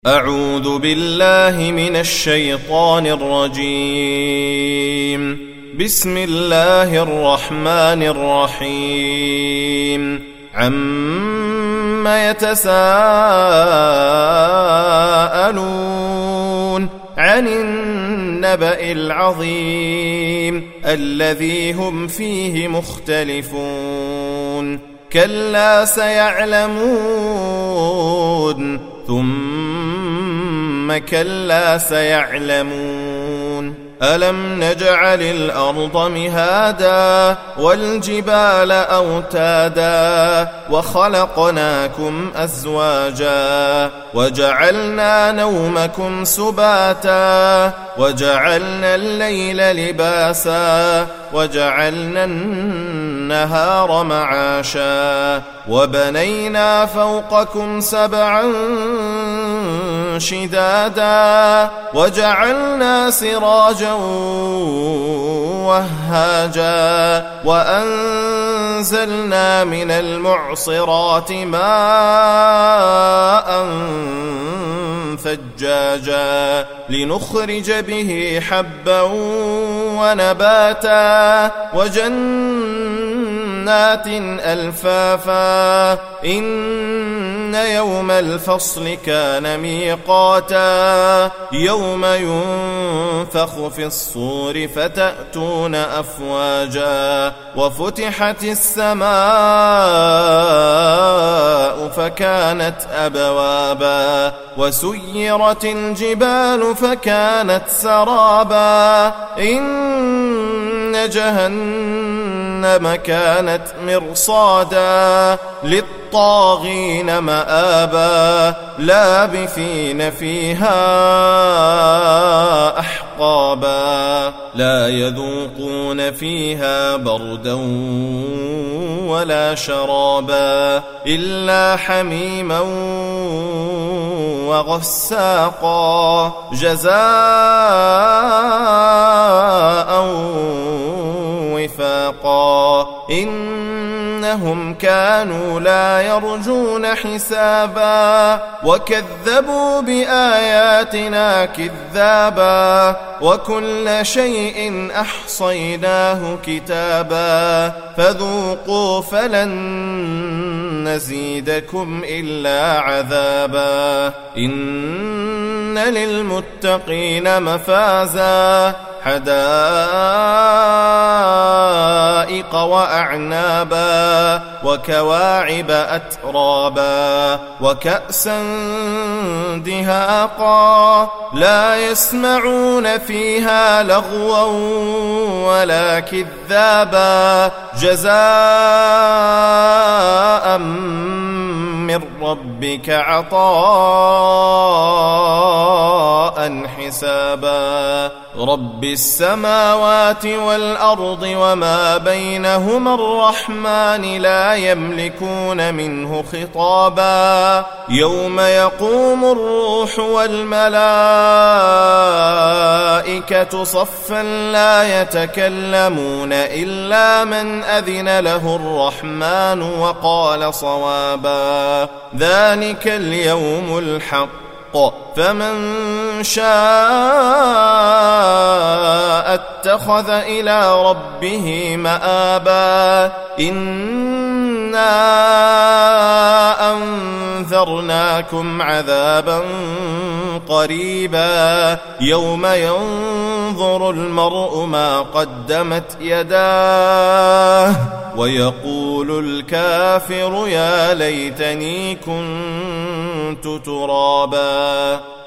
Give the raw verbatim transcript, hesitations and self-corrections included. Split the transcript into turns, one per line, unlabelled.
أعوذ بالله من الشيطان الرجيم. بسم الله الرحمن الرحيم. عم يتساءلون عن النبأ العظيم الذي هم فيه مختلفون. كلا سيعلمون ثم كلا سيعلمون. ألم نجعل الأرض مهادا والجبال أوتادا وخلقناكم أزواجا وجعلنا نومكم سباتا وجعلنا الليل لباسا وجعلنا النهار معاشا وبنينا فوقكم سبعا شدادا وجعلنا سراجا وهاجا وأنزلنا من المعصرات ماء ثجاجا لنخرج به حبا ونباتا وجنات ألفافا. إن يوم الفصل كان ميقاتا يوم ينفخ في الصور فتأتون أفواجا وفتحت السماء فكانت أبوابا وسيرت الجبال فكانت سرابا. إن جهنم كانت مرصادا للطاغين مآبا لابثين فيها أحقابا لا يذوقون فيها بردا ولا شرابا إلا حميما وغساقا جزاء وفاقا. إنهم كانوا لا يرجون حسابا وكذبوا بآياتنا كذابا وكل شيء أحصيناه كتابا فذوقوا فلن نزيدكم إلا عذابا. إن للمتقين مفازا حدائق وأعنابا وكواعب أترابا وكأسا دهاقا لا يسمعون فيها لغوا ولا كذابا جزاء من ربك عطاء حسابا. رب السماوات والأرض وما بينهما الرحمن لا يملكون منه خطابا. يوم يقوم الروح والملائكة صفا لا يتكلمون إلا من أذن له الرحمن وقال صوابا. ذلك اليوم الحق فمن شاء اتخذ إلى ربه مآبا. إنا أنذرناكم عذابا قريبا يوم ينظر المرء ما قدمت يداه ويقول الكافر يا ليتني كنت ترابا.